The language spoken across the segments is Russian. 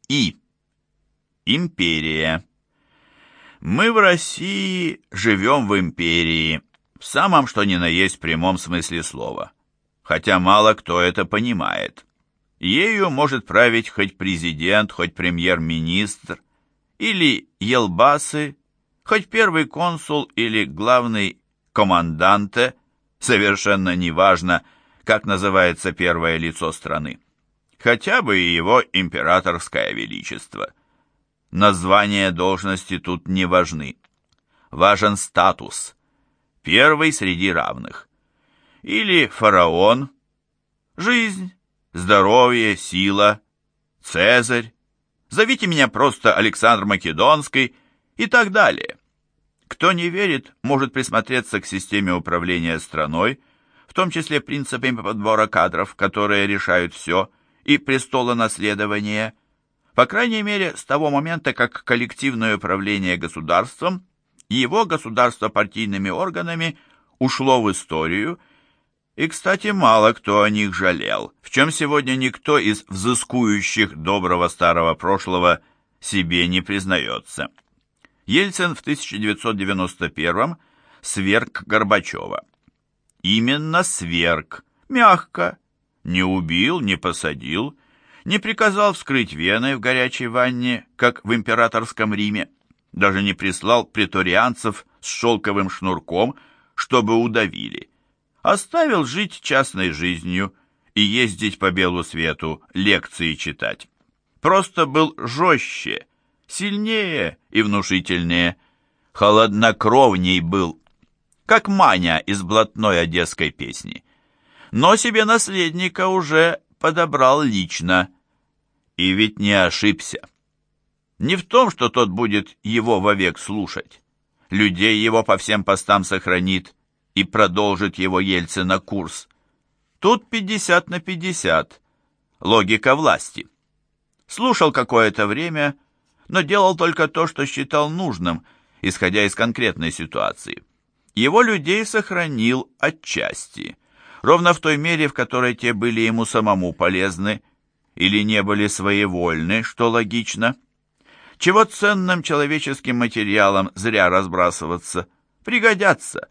И. Империя. Мы в России живем в империи, в самом что ни на есть прямом смысле слова, хотя мало кто это понимает. Ею может править хоть президент, хоть премьер-министр, или елбасы, хоть первый консул или главный команданте, совершенно неважно, как называется первое лицо страны. Хотя бы и его императорское величество. Названия должности тут не важны. Важен статус. Первый среди равных. Или фараон, жизнь, здоровье, сила, Цезарь, зовите меня просто Александр Македонский и так далее. Кто не верит, может присмотреться к системе управления страной, в том числе принципами подбора кадров, которые решают все, и престолонаследование, по крайней мере, с того момента, как коллективное управление государством и его государственно-партийными органами ушло в историю, и, кстати, мало кто о них жалел, в чем сегодня никто из взыскующих доброго старого прошлого себе не признается. Ельцин в 1991-м сверг Горбачева. Именно сверг, мягко, не убил, не посадил, не приказал вскрыть вены в горячей ванне, как в императорском Риме, даже не прислал преторианцев с шелковым шнурком, чтобы удавили. Оставил жить частной жизнью и ездить по белу свету, лекции читать. Просто был жестче, сильнее и внушительнее, холоднокровней был, как Маня из блатной одесской песни. Но себе наследника уже подобрал лично, и ведь не ошибся. Не в том, что тот будет его вовек слушать, людей его по всем постам сохранит и продолжит его Ельцина курс. Тут 50 на 50, логика власти. Слушал какое-то время, но делал только то, что считал нужным, исходя из конкретной ситуации. Его людей сохранил отчасти, ровно в той мере, в которой те были ему самому полезны или не были своевольны, что логично. Чего ценным человеческим материалом зря разбрасываться, пригодятся.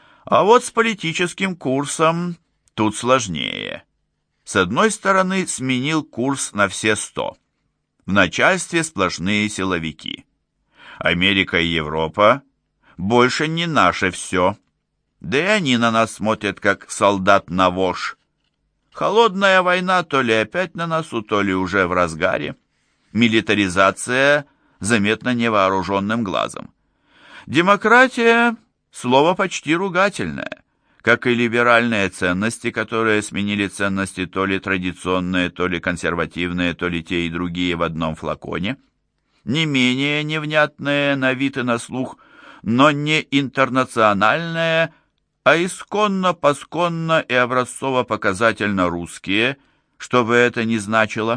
А вот с политическим курсом тут сложнее. С одной стороны, сменил курс на все 100. В начальстве сплошные силовики. Америка и Европа больше не наше все. Да и они на нас смотрят, как солдат на вож. Холодная война то ли опять на носу, то ли уже в разгаре. Милитаризация заметна невооруженным глазом. Демократия — слово почти ругательное, как и либеральные ценности, которые сменили ценности то ли традиционные, то ли консервативные, то ли те и другие в одном флаконе. Не менее невнятные на вид и на слух, но не интернациональные, а исконно-посконно и образцово-показательно русские, что бы это ни значило.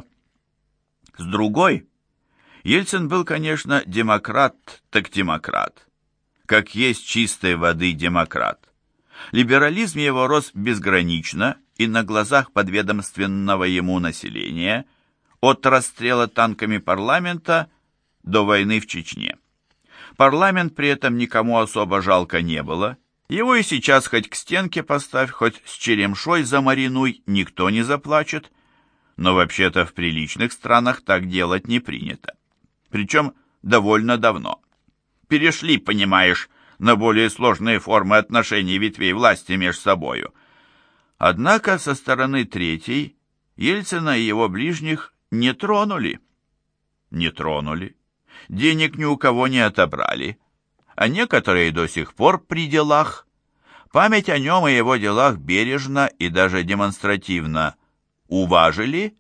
С другой, Ельцин был, конечно, демократ, так демократ, как есть чистой воды демократ. Либерализм его рос безгранично и на глазах подведомственного ему населения, от расстрела танками парламента до войны в Чечне. Парламент при этом никому особо жалко не было. Его и сейчас хоть к стенке поставь, хоть с черемшой замаринуй, никто не заплачет. Но вообще-то в приличных странах так делать не принято. Причем довольно давно. Перешли, понимаешь, на более сложные формы отношений ветвей власти между собою. Однако со стороны третьей Ельцина и его ближних не тронули. Не тронули. Денег ни у кого не отобрали, а некоторые до сих пор при делах. Память о нем и его делах бережно и даже демонстративно уважили,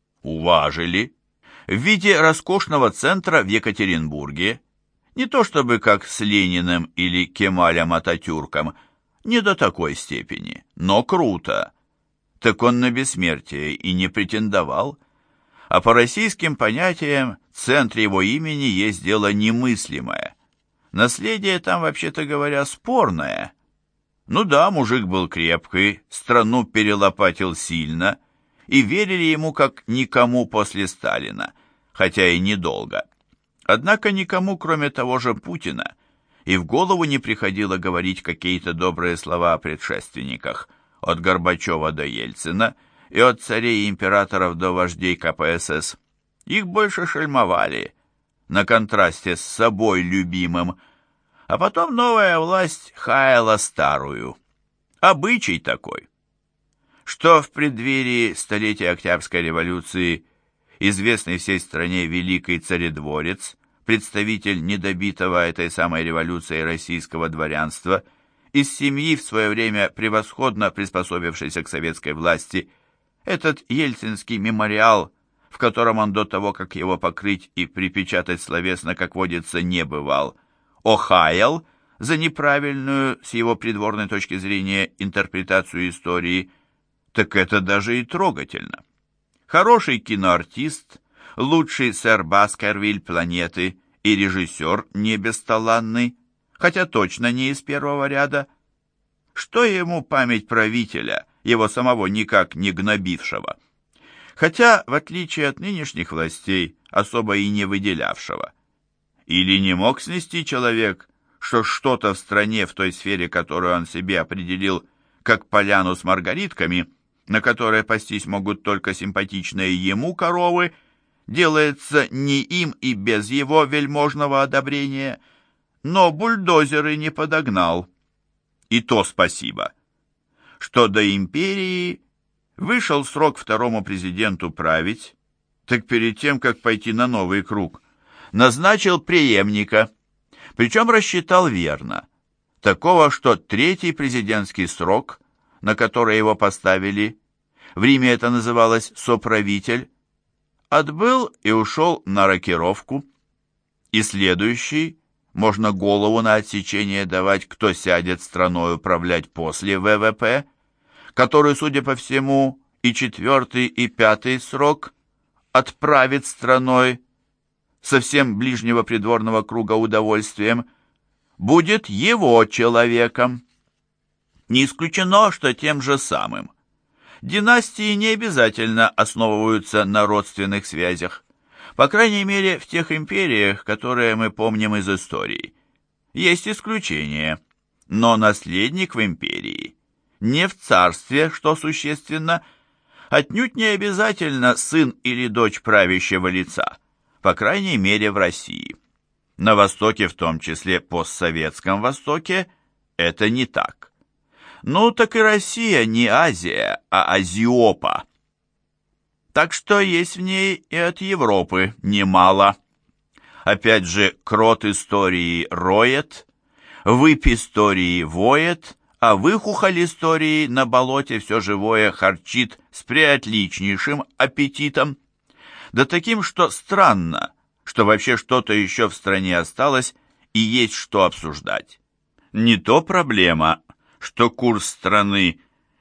в виде роскошного центра в Екатеринбурге, не то чтобы как с Лениным или Кемалем Ататюрком, не до такой степени, но круто. Так он на бессмертие и не претендовал. А по российским понятиям в центре его имени есть дело немыслимое. Наследие там, вообще-то говоря, спорное. Ну да, мужик был крепкий, страну перелопатил сильно, и верили ему как никому после Сталина. хотя и недолго. Однако никому, кроме того же Путина, и в голову не приходило говорить какие-то добрые слова о предшественниках, от Горбачева до Ельцина и от царей и императоров до вождей КПСС. Их больше шельмовали, на контрасте с собой любимым, а потом новая власть хаяла старую. Обычай такой. Что в преддверии столетия Октябрьской революции известный всей стране великий царедворец, представитель недобитого этой самой революции российского дворянства, из семьи в свое время превосходно приспособившейся к советской власти, этот ельцинский мемориал, в котором он до того, как его покрыть и припечатать словесно, как водится, не бывал, охаял за неправильную, с его придворной точки зрения, интерпретацию истории, так это даже и трогательно. Хороший киноартист, лучший сэр Баскервиль планеты и режиссер не бесталанный, хотя точно не из первого ряда. Что ему память правителя, его самого никак не гнобившего? Хотя, в отличие от нынешних властей, особо и не выделявшего. Или не мог снести человек, что что-то в стране, в той сфере, которую он себе определил, как поляну с маргаритками, на которой пастись могут только симпатичные ему коровы, делается не им и без его вельможного одобрения, но бульдозеры не подогнал. И то спасибо. Что до империи, вышел срок второму президенту править, так перед тем, как пойти на новый круг, назначил преемника, причем рассчитал верно, такого, что третий президентский срок, на который его поставили, в Риме это называлось соправитель, отбыл и ушел на рокировку, и следующий, можно голову на отсечение давать, кто сядет страной управлять после ВВП, который, судя по всему, и четвертый, и пятый срок отправит страной совсем ближнего придворного круга удовольствием, будет его человеком. Не исключено, что тем же самым. Династии не обязательно основываются на родственных связях, по крайней мере, в тех империях, которые мы помним из истории. Есть исключения, но наследник в империи, не в царстве, что существенно, отнюдь не обязательно сын или дочь правящего лица, по крайней мере в России. На Востоке, в том числе постсоветском Востоке, это не так. Ну, так и Россия не Азия, а Азиопа. Так что есть в ней и от Европы немало. Опять же, крот истории роет, выпь истории воет, а выхухоль истории на болоте все живое харчит с преотличнейшим аппетитом. Да таким, что странно, что вообще что-то еще в стране осталось и есть что обсуждать. Не то проблема, что курс страны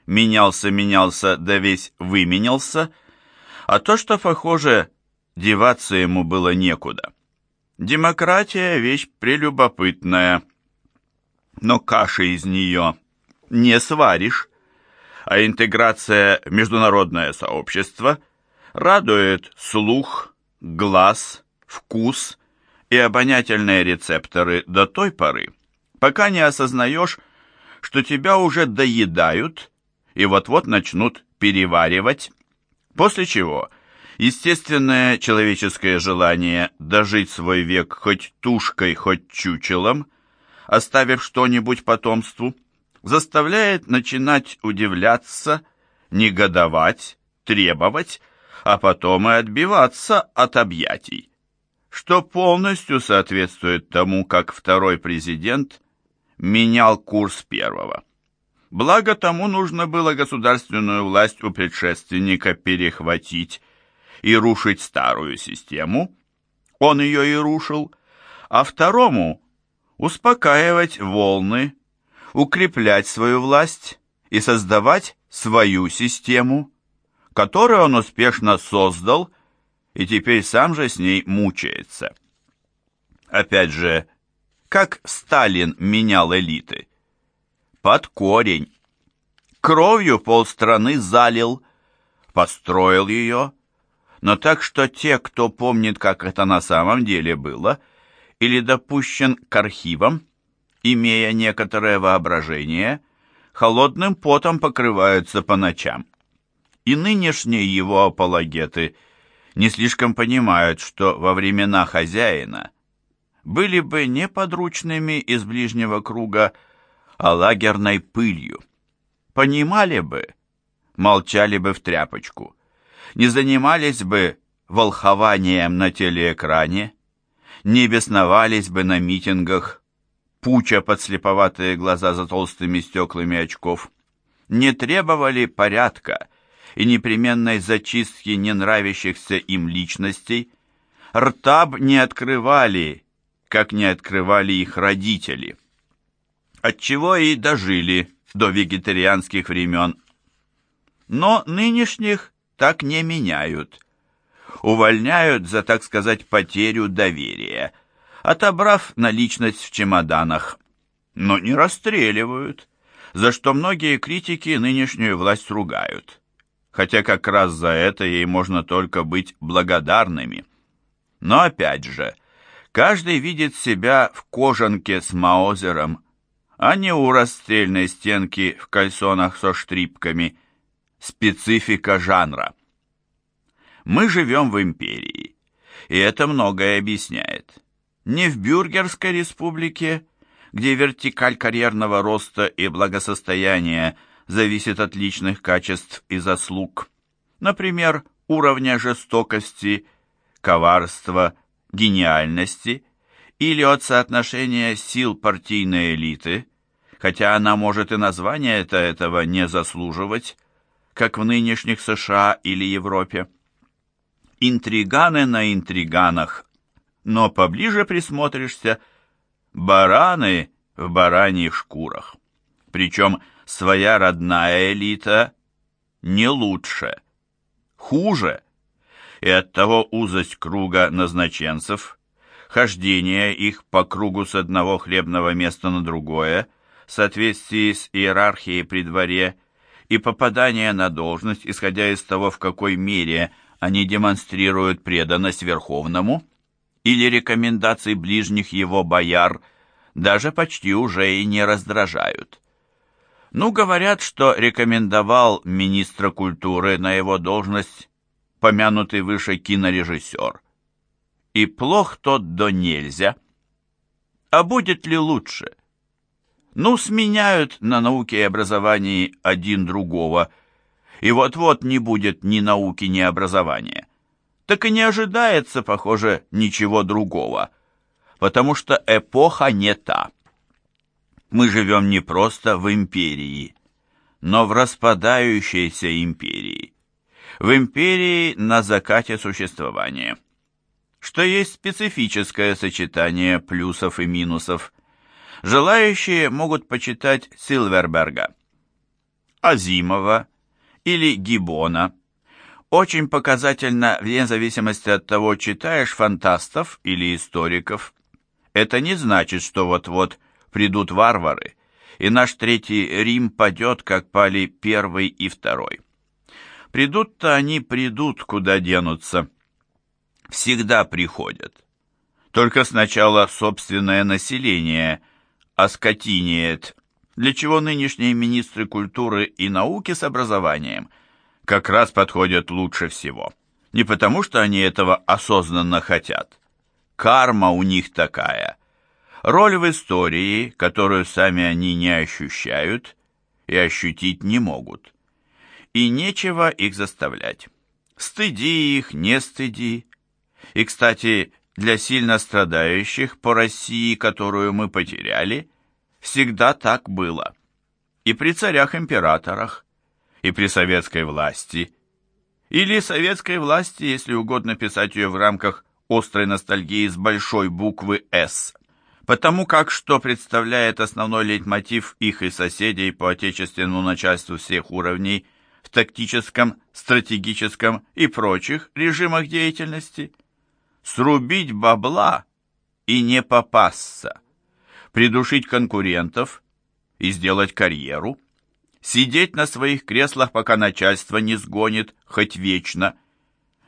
менялся, да весь выменялся, а то, что, похоже, деваться ему было некуда. Демократия — вещь прелюбопытная, но каши из нее не сваришь, а интеграция в международное сообщество радует слух, глаз, вкус и обонятельные рецепторы до той поры, пока не осознаешь, что тебя уже доедают и вот-вот начнут переваривать, после чего естественное человеческое желание дожить свой век хоть тушкой, хоть чучелом, оставив что-нибудь потомству, заставляет начинать удивляться, негодовать, требовать, а потом и отбиваться от объятий, что полностью соответствует тому, как второй президент менял курс первого. Благо тому нужно было государственную власть у предшественника перехватить и рушить старую систему, он ее и рушил, а второму успокаивать волны, укреплять свою власть и создавать свою систему, которую он успешно создал и теперь сам же с ней мучается. Опять же, как Сталин менял элиты? Под корень. Кровью полстраны залил, построил ее, но так, что те, кто помнит, как это на самом деле было, или допущен к архивам, имея некоторое воображение, холодным потом покрываются по ночам. И нынешние его апологеты не слишком понимают, что во времена хозяина были бы не подручными из ближнего круга, а лагерной пылью. Понимали бы, молчали бы в тряпочку, не занимались бы волхованием на телеэкране, не бесновались бы на митингах, пуча подслеповатые глаза за толстыми стеклами очков, не требовали порядка и непременной зачистки ненравящихся им личностей, рта б не открывали, как не открывали их родители, отчего и дожили до вегетарианских времен. Но нынешних так не меняют. Увольняют за, так сказать, потерю доверия, отобрав наличность в чемоданах, но не расстреливают, за что многие критики нынешнюю власть ругают, хотя как раз за это ей можно только быть благодарными. Но опять же, каждый видит себя в кожанке с маузером, а не у расстрельной стенки в кальсонах со штрипками. Специфика жанра. Мы живем в империи, и это многое объясняет. Не в бюргерской республике, где вертикаль карьерного роста и благосостояния зависит от личных качеств и заслуг, например, уровня жестокости, коварства, гениальности, или от соотношения сил партийной элиты, хотя она может и название этого не заслуживать, как в нынешних США или Европе. Интриганы на интриганах, но поближе присмотришься — бараны в бараньих шкурах. Причем своя родная элита не лучше, хуже, и оттого узость круга назначенцев, хождение их по кругу с одного хлебного места на другое, в соответствии с иерархией при дворе, и попадание на должность, исходя из того, в какой мере они демонстрируют преданность Верховному, или рекомендаций ближних его бояр, даже почти уже и не раздражают. Ну, говорят, что рекомендовал министра культуры на его должность помянутый выше кинорежиссер. И плох тот до нельзя. А будет ли лучше? Ну, сменяют на науке и образовании один другого, и вот-вот не будет ни науки, ни образования. Так и не ожидается, похоже, ничего другого, потому что эпоха не та. Мы живем не просто в империи, но в распадающейся империи. В империи на закате существования, что есть специфическое сочетание плюсов и минусов. Желающие могут почитать Силверберга, Азимова или Гиббона. Очень показательно, вне зависимости от того, читаешь фантастов или историков. Это не значит, что вот-вот придут варвары, и наш Третий Рим падет, как пали Первый и Второй. Придут-то они придут, куда денутся. Всегда приходят. Только сначала собственное население оскотинеет, для чего нынешние министры культуры и науки с образованием как раз подходят лучше всего. Не потому, что они этого осознанно хотят. Карма у них такая. Роль в истории, которую сами они не ощущают и ощутить не могут. И нечего их заставлять. Стыди их, не стыди. И, кстати, для сильно страдающих по России, которую мы потеряли, всегда так было. И при царях-императорах, и при советской власти, или советской власти, если угодно писать ее в рамках острой ностальгии с большой буквы «С», потому как что представляет основной лейтмотив их и соседей по отечественному начальству всех уровней в тактическом, стратегическом и прочих режимах деятельности? Срубить бабла и не попасться, придушить конкурентов и сделать карьеру, сидеть на своих креслах, пока начальство не сгонит, хоть вечно,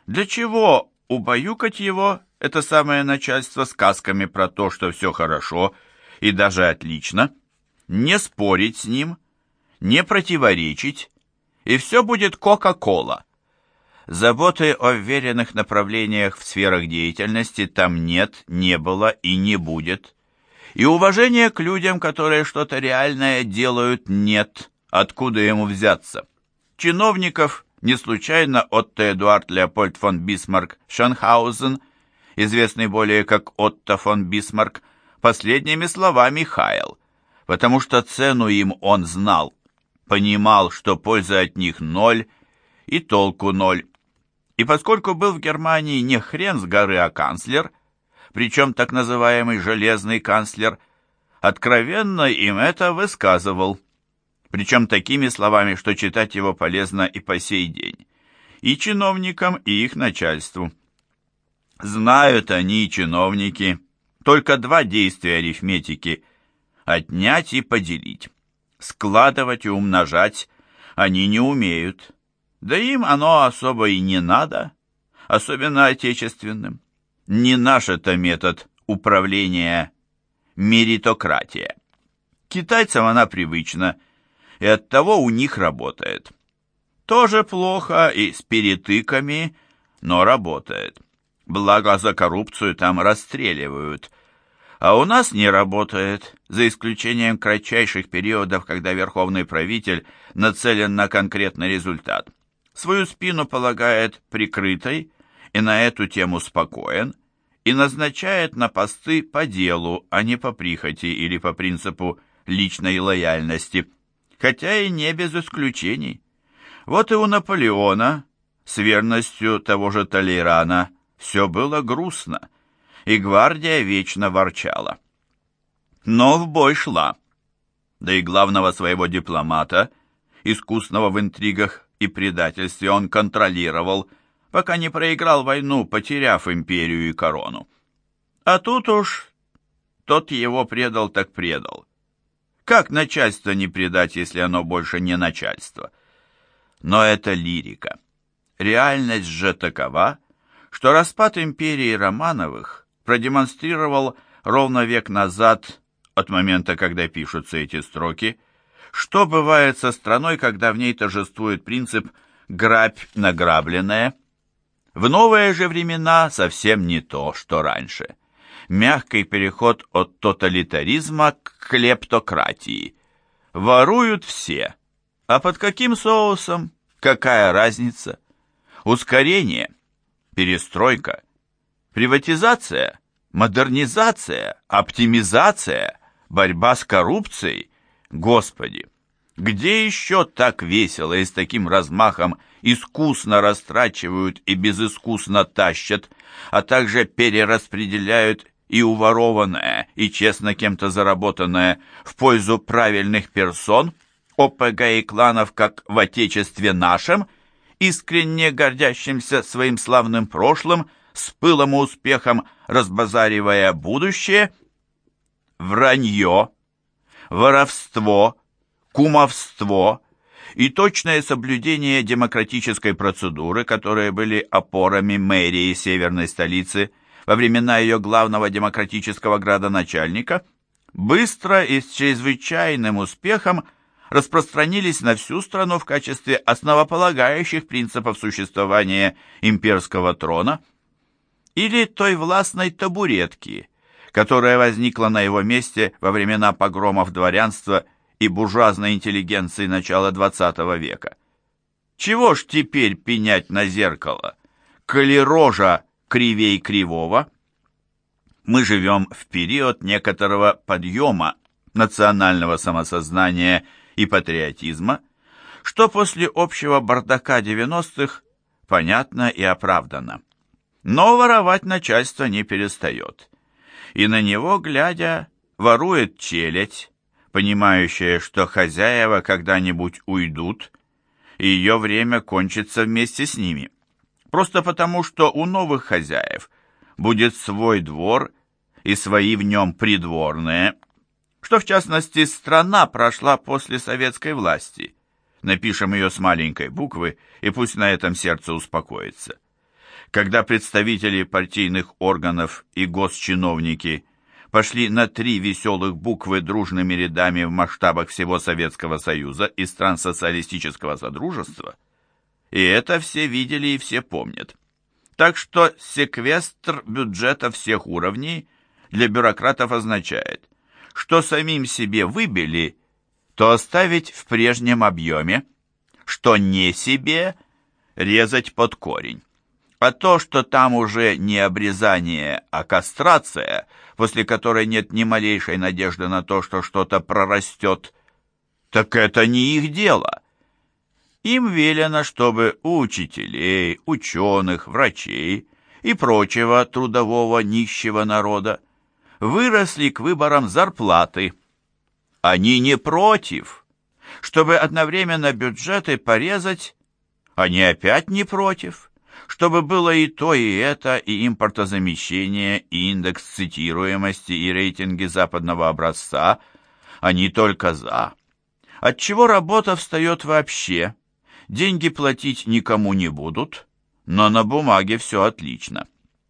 Для чего убаюкать его, это самое начальство, сказками про то, что все хорошо и даже отлично, не спорить с ним, не противоречить, и все будет Кока-Кола. Заботы о веренных направлениях в сферах деятельности там нет, не было и не будет. И уважения к людям, которые что-то реальное делают, нет. Откуда ему взяться? Чиновников, не случайно Отто Эдуард Леопольд фон Бисмарк Шенхаузен, известный более как Отто фон Бисмарк, последними словами хаял, потому что цену им он знал, понимал, что пользы от них ноль и толку ноль. И поскольку был в Германии не хрен с горы, а канцлер, причем так называемый железный канцлер, откровенно им это высказывал, причем такими словами, что читать его полезно и по сей день, и чиновникам, и их начальству. Знают они, чиновники, только два действия арифметики – отнять и поделить. Складывать и умножать они не умеют, да им оно особо и не надо, особенно отечественным. Не наш это метод управления, меритократия. Китайцам она привычна, и оттого у них работает. Тоже плохо и с перетыками, но работает. Благо за коррупцию там расстреливают. А у нас не работает, за исключением кратчайших периодов, когда верховный правитель нацелен на конкретный результат. Свою спину полагает прикрытой и на эту тему спокоен, и назначает на посты по делу, а не по прихоти или по принципу личной лояльности, хотя и не без исключений. Вот и у Наполеона с верностью того же Толейрана все было грустно, и гвардия вечно ворчала. Но в бой шла, да и главного своего дипломата, искусного в интригах и предательстве, он контролировал, пока не проиграл войну, потеряв империю и корону. А тут уж тот его предал так предал. Как начальство не предать, если оно больше не начальство? Но это лирика. Реальность же такова, что распад империи Романовых продемонстрировал ровно век назад, от момента, когда пишутся эти строки, что бывает со страной, когда в ней торжествует принцип «грабь награбленное». В новые же времена совсем не то, что раньше. Мягкий переход от тоталитаризма к клептократии. Воруют все. А под каким соусом? Какая разница? Ускорение, перестройка, приватизация, модернизация, оптимизация, борьба с коррупцией. Господи, где еще так весело и с таким размахом искусно растрачивают и безыскусно тащат, а также перераспределяют и уворованное, и честно кем-то заработанное в пользу правильных персон, ОПГ и кланов, как в Отечестве нашем, искренне гордящимся своим славным прошлым, с пылом и успехом разбазаривая будущее? Вранье, воровство, кумовство и точное соблюдение демократической процедуры, которые были опорами мэрии северной столицы во времена ее главного демократического градоначальника, быстро и с чрезвычайным успехом распространились на всю страну в качестве основополагающих принципов существования имперского трона или той властной табуретки, которая возникла на его месте во времена погромов дворянства и буржуазной интеллигенции начала XX века. Чего ж теперь пенять на зеркало, коли рожа кривей кривого? Мы живем в период некоторого подъема национального самосознания и патриотизма, что после общего бардака 90-х понятно и оправдано. Но воровать начальство не перестает. И на него, глядя, ворует челядь, понимающая, что хозяева когда-нибудь уйдут, и ее время кончится вместе с ними. Просто потому, что у новых хозяев будет свой двор и свои в нем придворные, что, в частности, страна прошла после советской власти. Напишем ее с маленькой буквы, и пусть на этом сердце успокоится. Когда представители партийных органов и госчиновники пошли на 3 веселых буквы дружными рядами в масштабах всего Советского Союза и стран социалистического содружества, и это все видели и все помнят. Так что секвестр бюджета всех уровней для бюрократов означает, что самим себе выбили, то оставить в прежнем объеме, что не себе резать под корень. А то, что там уже не обрезание, а кастрация, после которой нет ни малейшей надежды на то, что что-то прорастет, так это не их дело. Им велено, чтобы у учителей, ученых, врачей и прочего трудового нищего народа выросли к выборам зарплаты. Они не против. Чтобы одновременно бюджеты порезать, они опять не против. Чтобы было и то, и это, и импортозамещение, и индекс цитируемости, и рейтинги западного образца, они только за. Отчего работа встает вообще? Деньги платить никому не будут, но на бумаге все отлично.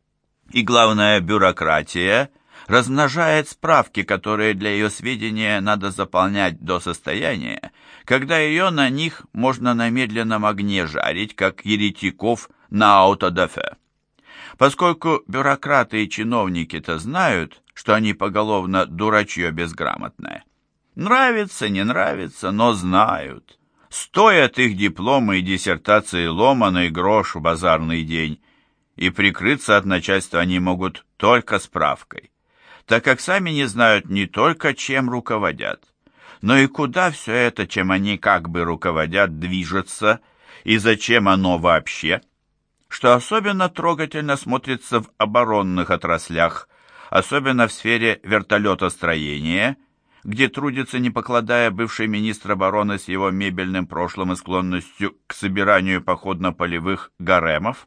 И главное, бюрократия размножает справки, которые для ее сведения надо заполнять до состояния, когда ее на них можно на медленном огне жарить, как еретиков на аутодафе. Поскольку бюрократы и чиновники-то знают, что они поголовно дурачье безграмотное. Нравится, не нравится, но знают. Стоят их дипломы и диссертации ломаный грош в базарный день, и прикрыться от начальства они могут только справкой, так как сами не знают не только, чем руководят, но и куда все это, чем они как бы руководят, движется, и зачем оно вообще, что особенно трогательно смотрится в оборонных отраслях, особенно в сфере вертолетостроения, где трудится, не покладая, бывший министр обороны с его мебельным прошлым и склонностью к собиранию походно-полевых гаремов.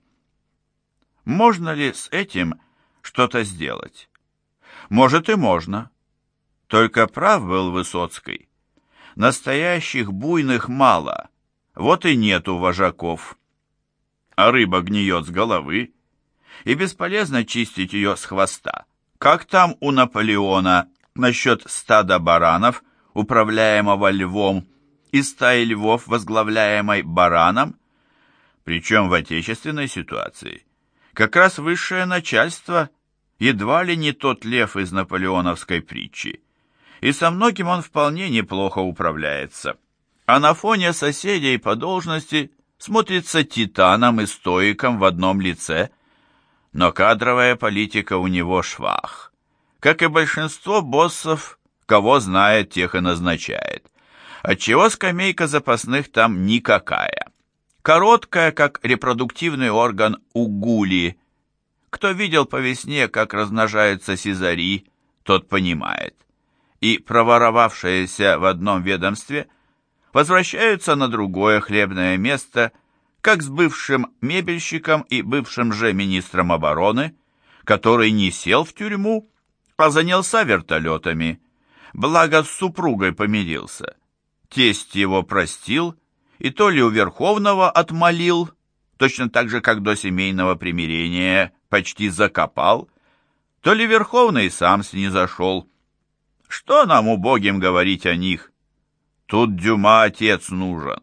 Можно ли с этим что-то сделать? Может и можно. Только прав был Высоцкий. Настоящих буйных мало, вот и нету вожаков. А рыба гниет с головы, и бесполезно чистить ее с хвоста. Как там у Наполеона насчет стада баранов, управляемого львом, и стаи львов, возглавляемой бараном? Причем в отечественной ситуации как раз высшее начальство едва ли не тот лев из наполеоновской притчи, и со многим он вполне неплохо управляется, а на фоне соседей по должности смотрится титаном и стоиком в одном лице, но кадровая политика у него швах. Как и большинство боссов, кого знает, тех и назначает. Отчего скамейка запасных там никакая. Короткая, как репродуктивный орган у гули. Кто видел по весне, как размножаются сизари, тот понимает. И проворовавшиеся в одном ведомстве возвращаются на другое хлебное место, как с бывшим мебельщиком и бывшим же министром обороны, который не сел в тюрьму, а занялся вертолетами, благо с супругой помирился. Тесть его простил, и то ли у Верховного отмолил, точно так же, как до семейного примирения почти закопал, то ли Верховный сам снизошел. Что нам, убогим, говорить о них? Тут Дюма отец нужен.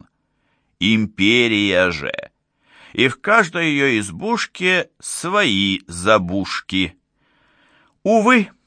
Империя же. И в каждой ее избушке свои забушки. Увы,